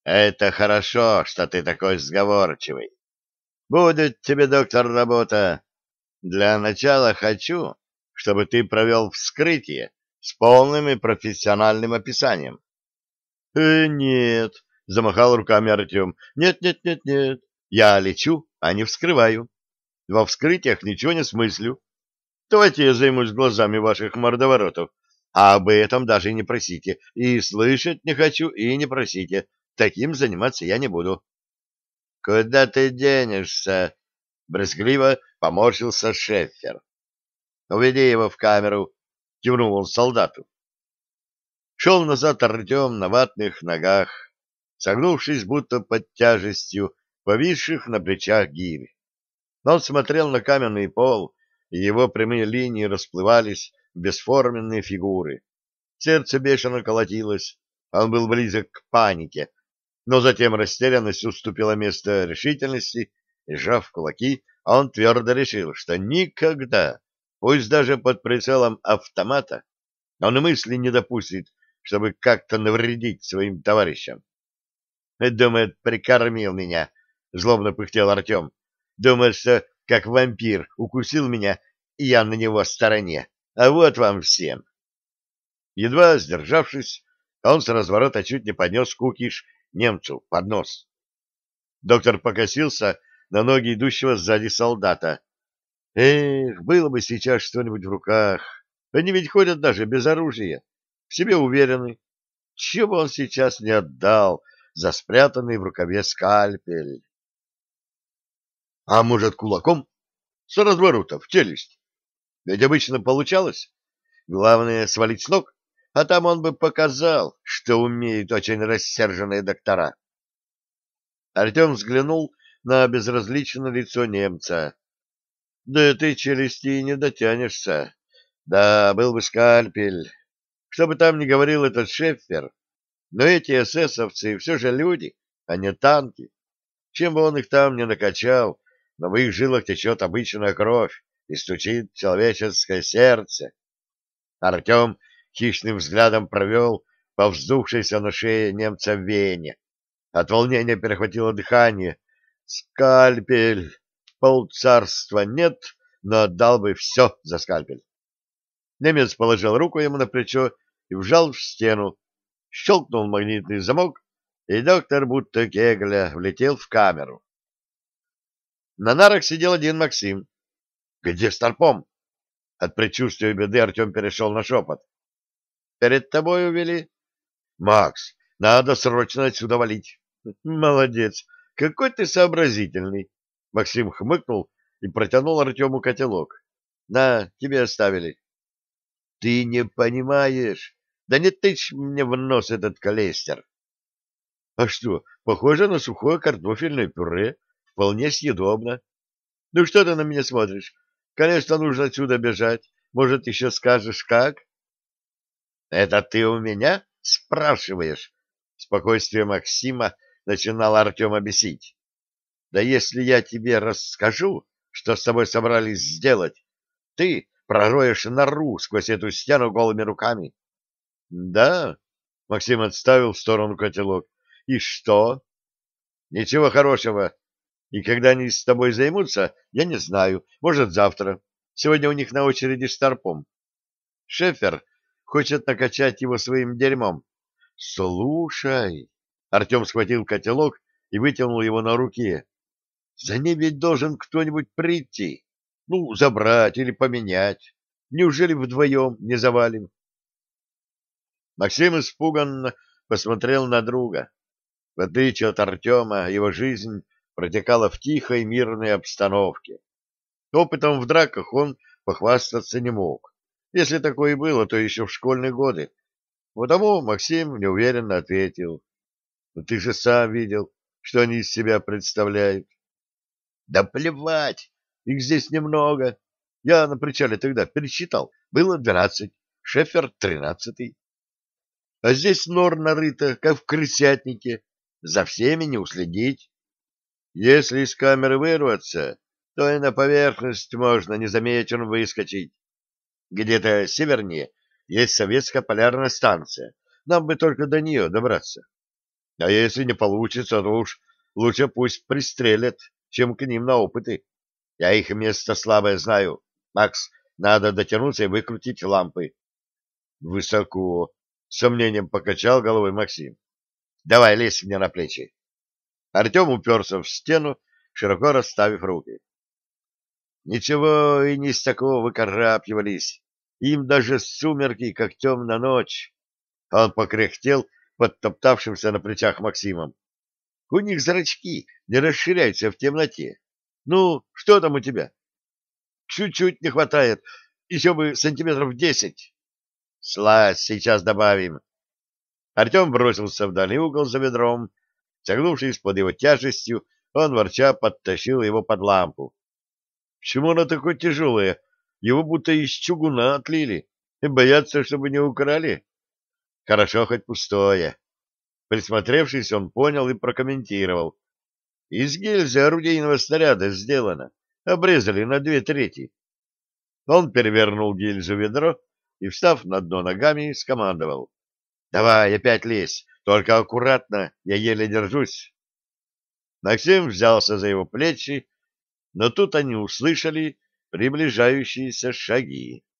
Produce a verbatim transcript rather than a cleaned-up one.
Это хорошо, что ты такой сговорчивый. Будет тебе, доктор, работа. Для начала хочу, чтобы ты провел вскрытие с полным и профессиональным описанием. «Э, нет», — замахал руками Артем. «Нет, нет, нет, нет. Я лечу, а не вскрываю. Во вскрытиях ничего не смыслю. Давайте я займусь глазами ваших мордоворотов. А об этом даже и не просите. И слышать не хочу, и не просите. Таким заниматься я не буду». «Куда ты денешься?» — брезгливо поморщился Шеффер. «Уведи его в камеру», — кивнул он солдату. Шел назад Артем на ватных ногах, согнувшись будто под тяжестью повисших на плечах гирь. Но он смотрел на каменный пол, и его прямые линии расплывались в бесформенные фигуры. Сердце бешено колотилось, он был близок к панике, но затем растерянность уступила место решительности, и, сжав кулаки, он твердо решил, что никогда, пусть даже под прицелом автомата, он и мысли не допустит, чтобы как-то навредить своим товарищам. «Думает, прикормил меня», — злобно пыхтел Артем. «Думает, что как вампир укусил меня, и я на него стороне. А вот вам всем». Едва сдержавшись, он с разворота чуть не поднес кукиш немцу под нос. Доктор покосился на ноги идущего сзади солдата. Эх, было бы сейчас что-нибудь в руках. Они ведь ходят даже без оружия, в себе уверены. Чего бы он сейчас не отдал за спрятанный в рукаве скальпель? А может, кулаком? С разворота, в челюсть. Ведь обычно получалось. Главное — свалить с ног, а там он бы показал, что умеют очень рассерженные доктора. Артем взглянул на безразличное лицо немца. Да ты челюсти и не дотянешься. Да, был бы скальпель. Что бы там ни говорил этот Шеффер, но эти эсэсовцы все же люди, а не танки. Чем бы он их там ни накачал, но в их жилах течет обычная кровь и стучит человеческое сердце. Артем хищным взглядом провел по вздувшейся на шее немца вене. От волнения перехватило дыхание. Скальпель! Полцарства нет, но отдал бы все за скальпель. Немец положил руку ему на плечо и вжал в стену. Щелкнул магнитный замок, и доктор, будто кегля, влетел в камеру. На нарах сидел один Максим. «Где Старпом?» От предчувствия беды Артем перешел на шепот. «Перед тобой увели?» «Макс, надо срочно отсюда валить». «Молодец! Какой ты сообразительный!» Максим хмыкнул и протянул Артему котелок. «На, тебе оставили». «Ты не понимаешь! Да не тычь мне в нос этот клейстер!» «А что, похоже на сухое картофельное пюре. Вполне съедобно. Ну что ты на меня смотришь? Конечно, нужно отсюда бежать. Может, еще скажешь, как?» «Это ты у меня спрашиваешь?» Спокойствие Максима начинало Артема бесить. «Да если я тебе расскажу, что с тобой собрались сделать, ты пророешь нору сквозь эту стену голыми руками». «Да?» — Максим отставил в сторону котелок. «И что?» «Ничего хорошего. И когда они с тобой займутся, я не знаю. Может, завтра. Сегодня у них на очереди Старпом. Шефер хочет накачать его своим дерьмом». «Слушай!» — Артем схватил котелок и вытянул его на руке. «За ним ведь должен кто-нибудь прийти. Ну, забрать или поменять. Неужели вдвоем не завалим?» Максим испуганно посмотрел на друга. В отличие от Артема, его жизнь протекала в тихой мирной обстановке. Опытом в драках он похвастаться не мог. Если такое и было, то еще в школьные годы. Потому Максим неуверенно ответил: «Ну ты же сам видел, что они из себя представляют». «Да плевать, их здесь немного. Я на причале тогда пересчитал, было двенадцать, Шефер тринадцатый. А здесь нор нарыто, как в крысятнике, за всеми не уследить. Если из камеры вырваться, то и на поверхность можно незамеченным выскочить. Где-то севернее есть советская полярная станция. Нам бы только до нее добраться». А если не получится, то уж лучше пусть пристрелят, чем к ним на опыты. Я их место слабое знаю. Макс, надо дотянуться и выкрутить лампы. Высоко. С сомнением покачал головой Максим. Давай, лезь мне на плечи. Артем уперся в стену, широко расставив руки. Ничего и не с такого выкарабкивались. Им даже сумерки, как темная ночь. Он покряхтел под топтавшимся на плечах Максимом. У них зрачки не расширяются в темноте. Ну, что там у тебя? Чуть-чуть не хватает. Еще бы сантиметров десять. Слазь, сейчас добавим. Артем бросился в дальний угол за ведром. Согнувшись под его тяжестью, он, ворча, подтащил его под лампу. Почему она такое тяжелая? Его будто из чугуна отлили. И боятся, чтобы не украли. Хорошо, хоть пустое. Присмотревшись, он понял и прокомментировал. Из гильзы орудийного снаряда сделано. Обрезали на две трети. Он перевернул гильзу в ведро и, встав на дно ногами, скомандовал. — Давай, опять лезь, только аккуратно, я еле держусь. Максим взялся за его плечи, но тут они услышали приближающиеся шаги.